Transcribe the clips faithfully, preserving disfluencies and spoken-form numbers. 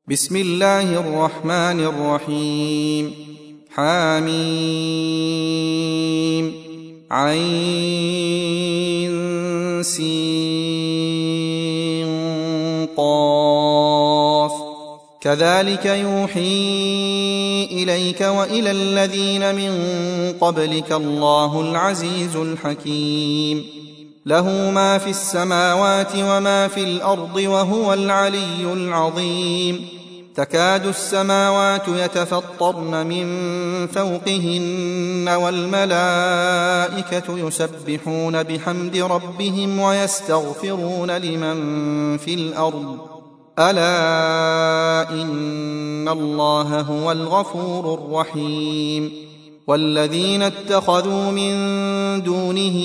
بسم الله الرحمن الرحيم. حميم عين سين قاف كذلك يوحي إليك وإلى الذين من قبلك الله العزيز الحكيم له ما في السماوات وما في الأرض وهو العلي العظيم تكاد السماوات يتفطرن من فوقهن والملائكة يسبحون بحمد ربهم ويستغفرون لمن في الأرض ألا إن الله هو الغفور الرحيم والذين اتخذوا من دونه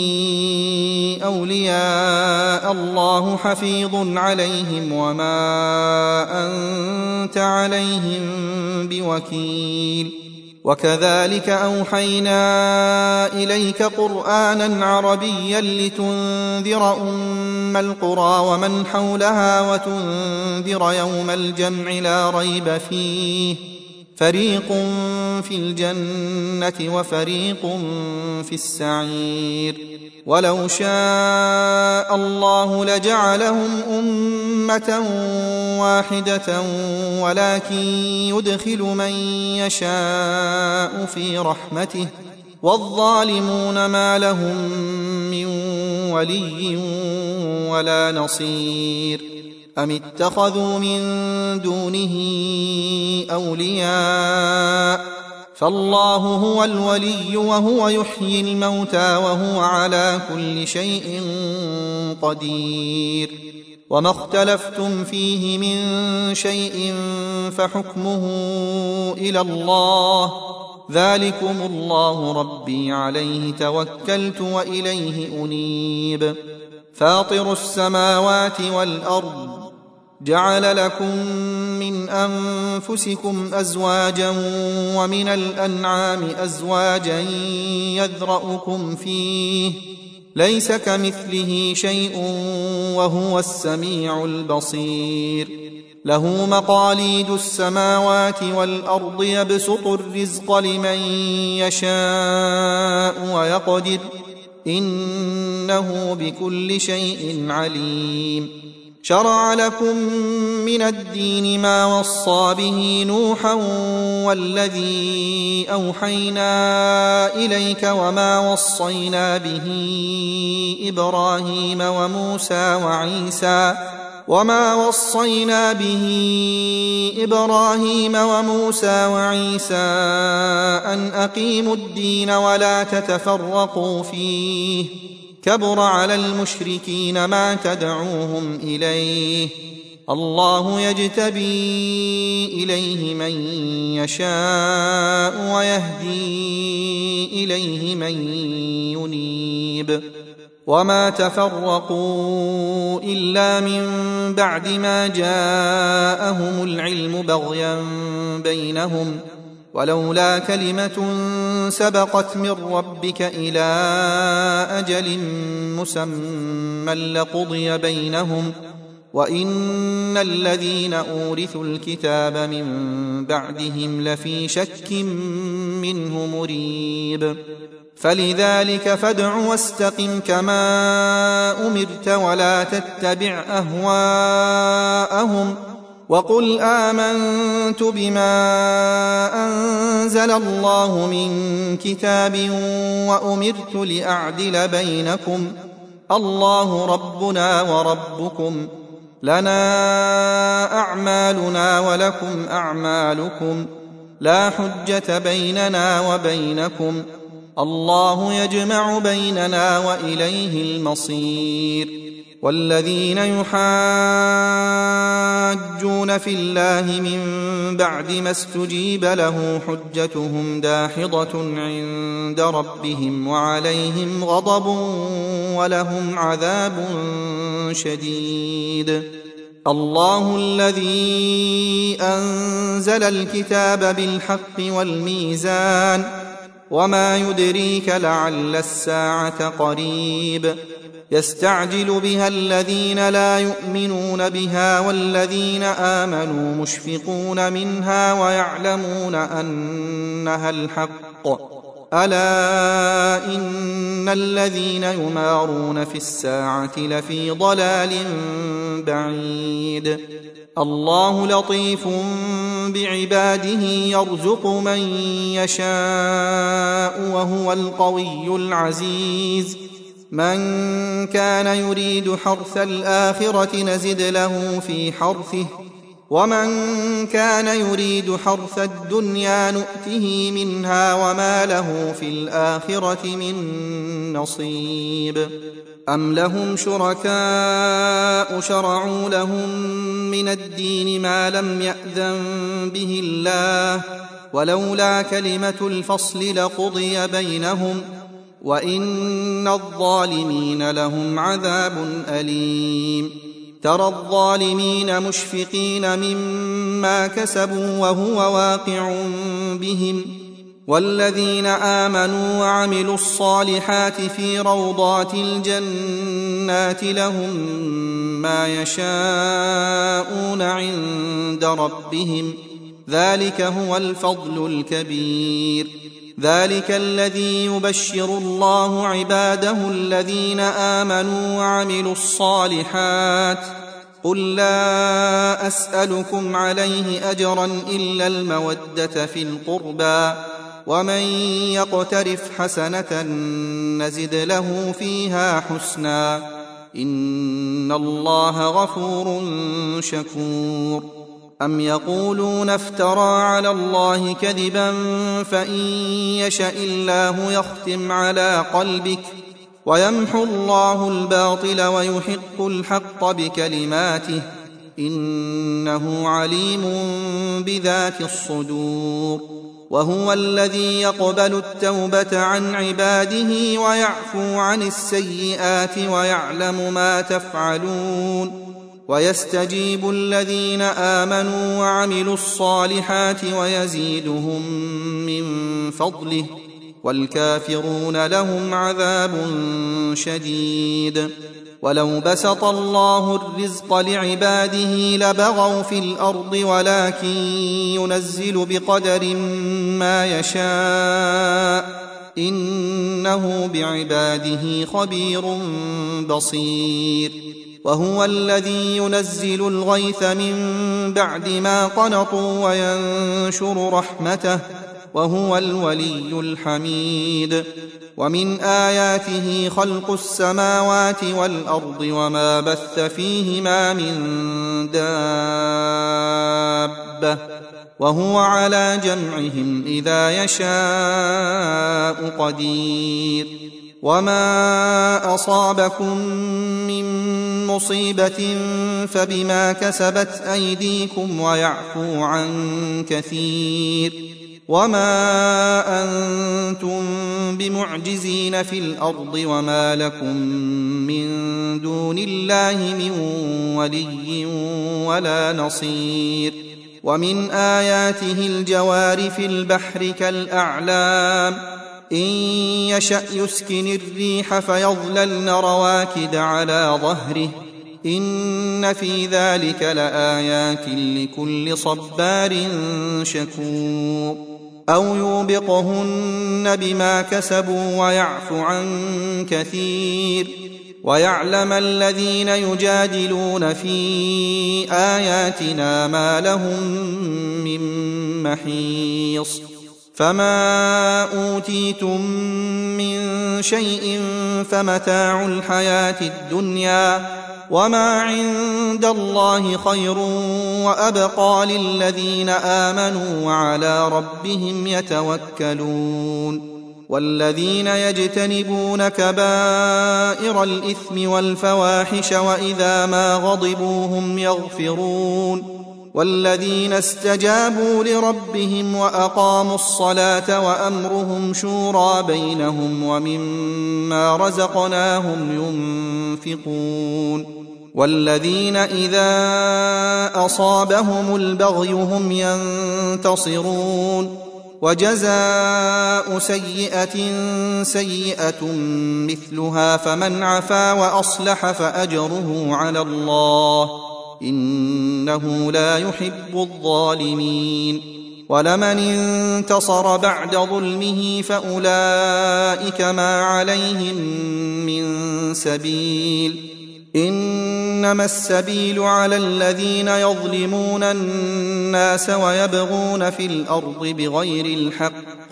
أولياء الله حفيظ عليهم وما أنت عليهم بوكيل وكذلك أوحينا إليك قرآنا عربيا لتنذر أم القرى ومن حولها وتنذر يوم الجمع لا ريب فيه فريق في الجنة وفريق في السعير ولو شاء الله لجعلهم أمة واحدة ولكن يدخل من يشاء في رحمته والظالمون ما لهم من ولي ولا نصير أم اتخذوا من دونه أولياء فالله هو الولي وهو يحيي الموتى وهو على كل شيء قدير وما اختلفتم فيه من شيء فحكمه إلى الله ذلكم الله ربي عليه توكلت وإليه أنيب فاطر السماوات والأرض جعل لكم من أنفسكم أزواجا ومن الأنعام أزواجا يذرأكم فيه ليس كمثله شيء وهو السميع البصير له مقاليد السماوات والأرض يبسط الرزق لمن يشاء ويقدر إنه بكل شيء عليم شرع لكم من الدين ما وصى به نوحا والذي أوحينا إليك وما وصينا به إبراهيم وموسى وعيسى وما وصينا به إبراهيم وموسى وعيسى أن أقيموا الدين ولا تتفرقوا فيه كبر على المشركين ما تدعوهم إليه الله يجتبي إليه من يشاء ويهدي إليه من ينيب وما تفرقوا إلا من بعد ما جاءهم العلم بغيا بينهم ولولا كلمة سبقت من ربك إلى أجل مسمى لقضي بينهم وإن الذين أورثوا الكتاب من بعدهم لفي شك منه مريب فلذلك فادع واستقم كما أمرت ولا تتبع أهواءهم وقل آمنت بما أنزل الله من كتاب وأمرت لأعدل بينكم الله ربنا وربكم لنا أعمالنا ولكم أعمالكم لا حجة بيننا وبينكم الله يجمع بيننا وإليه المصير والذين يحاجون في الله من بعد ما استجيب له حجتهم داحضة عند ربهم وعليهم غضب ولهم عذاب شديد الله الذي أنزل الكتاب بالحق والميزان وما يدريك لعل الساعة قريب يستعجل بها الذين لا يؤمنون بها والذين آمنوا مشفقون منها ويعلمون أنها الحق. ألا إن الذين يمارون في الساعة لفي ضلال بعيد. الله لطيف بعباده يرزق من يشاء وهو القوي العزيز. من كان يريد حرث الآخرة نزد له في حرثه ومن كان يريد حرث الدنيا نؤته منها وما له في الآخرة من نصيب. أم لهم شركاء شرعوا لهم من الدين ما لم يأذن به الله ولولا كلمة الفصل لقضي بينهم وإن الظالمين لهم عذاب أليم. ترى الظالمين مشفقين مما كسبوا وهو واقع بهم والذين آمنوا وعملوا الصالحات في روضات الجنات لهم ما يشاءون عند ربهم ذلك هو الفضل الكبير. ذلك الذي يبشر الله عباده الذين آمنوا وعملوا الصالحات. قل لا أسألكم عليه أجرا إلا المودة في القربى ومن يقترف حسنة نزد له فيها حسنا إن الله غفور شكور. أم يقولون افترى على الله كذبا فإن يشأ الله يختم على قلبك ويمحو الله الباطل ويحق الحق بكلماته إنه عليم بذات الصدور. وهو الذي يقبل التوبة عن عباده ويعفو عن السيئات ويعلم ما تفعلون ويستجيب الذين آمنوا وعملوا الصالحات ويزيدهم من فضله والكافرون لهم عذاب شديد. ولو بسط الله الرزق لعباده لبغوا في الأرض ولكن ينزل بقدر ما يشاء إنه بعباده خبير بصير. وهو الذي ينزل الغيث من بعد ما قنطوا وينشر رحمته وهو الولي الحميد. ومن آياته خلق السماوات والأرض وما بث فيهما من دابة وهو على جمعهم إذا يشاء قدير. وما أصابكم من مصيبة فبما كسبت أيديكم ويعفو عن كثير. وما أنتم بمعجزين في الأرض وما لكم من دون الله من ولي ولا نصير. ومن آياته الجوار في البحر كالأعلام إن يشأ يسكن الريح فيظللن رواكد على ظهره إن في ذلك لآيات لكل صبار شكور. أو يوبقهن بما كسبوا ويعفو عن كثير. ويعلم الذين يجادلون في آياتنا ما لهم من محيص. فما أوتيتم من شيء فمتاع الحياة الدنيا وما عند الله خير وأبقى للذين آمنوا وعلى ربهم يتوكلون. والذين يجتنبون كبائر الإثم والفواحش وإذا ما غضبوا هم يغفرون. والذين استجابوا لربهم وأقاموا الصلاة وأمرهم شورى بينهم ومما رزقناهم ينفقون. والذين إذا أصابهم البغي هم ينتصرون. وجزاء سيئة سيئة مثلها فمن عفا وأصلح فأجره على الله إنه لا يحب الظالمين ولمن انتصر بعد ظلمه فأولئك ما عليهم من سبيل إنما السبيل على الذين يظلمون الناس ويبغون في الأرض بغير الحق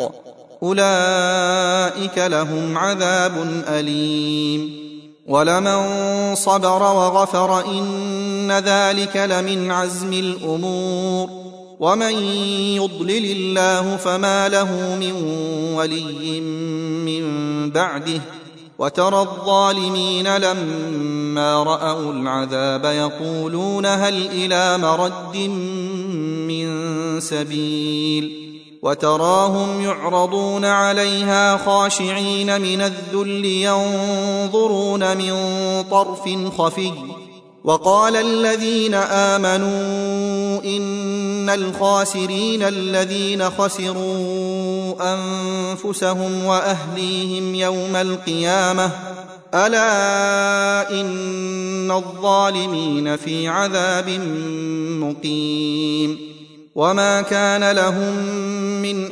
أولئك لهم عذاب أليم ولمن صبر وغفر إن ذلك لمن عزم الأمور ومن يضلل الله فما له من ولي من بعده وترى الظالمين لما رأوا العذاب يقولون هل إلى مرد من سبيل وتراهم يعرضون عليها خاشعين من الذل ينظرون من طرف خفي وقال الذين آمنوا إن الخاسرين الذين خسروا أنفسهم وأهليهم يوم القيامة ألا إن الظالمين في عذاب مقيم وما كان لهم من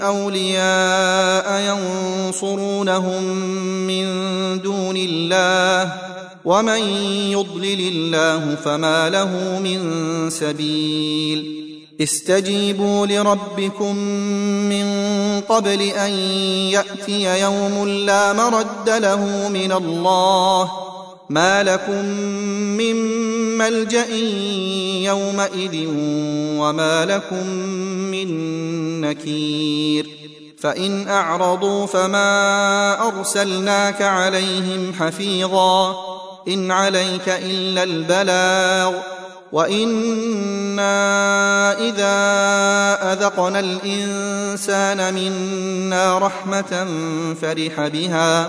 أولياء ينصرونهم من دون الله ومن يضلل الله فما له من سبيل استجيبوا لربكم من قبل أن يأتي يوم لا مرد له من الله ما لكم من ملجأ يومئذ وما لكم من نكير فإن أعرضوا فما أرسلناك عليهم حفيظا إن عليك إلا البلاغ وإنا إذا أذقنا الإنسان منا رحمة فرح بها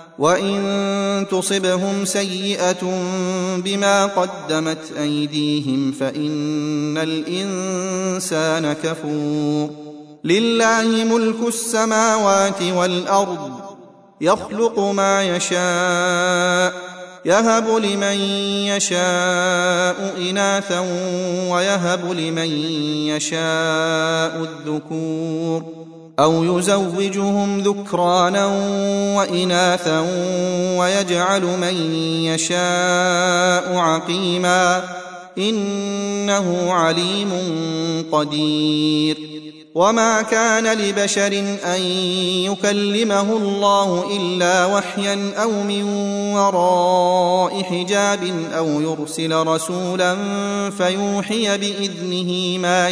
وإن تصبهم سيئة بما قدمت أيديهم فإن الإنسان كفور لله ملك السماوات والأرض يخلق ما يشاء يهب لمن يشاء إناثا ويهب لمن يشاء الذكور أو يزوجهم ذكرانا وإناثا ويجعل من يشاء عقيما إنه عليم قدير وما كان لبشر أن يكلمه الله إلا وحيا أو من وراء حجاب أو يرسل رسولا فيوحي بإذنه ما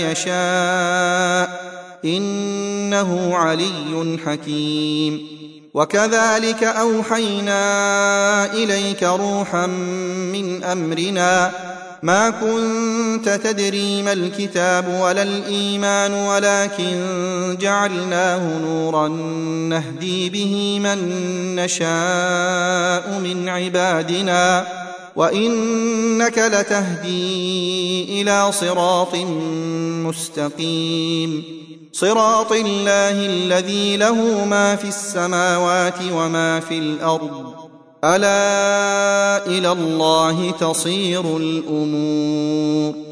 يشاء إنه علي حكيم وكذلك أوحينا إليك روحا من أمرنا ما كنت تدري ما الكتاب ولا الإيمان ولكن جعلناه نورا نهدي به من نشاء من عبادنا وإنك لتهدي إلى صراط مستقيم صراط الله الذي له ما في السماوات وما في الأرض ألا إلى الله تصير الأمور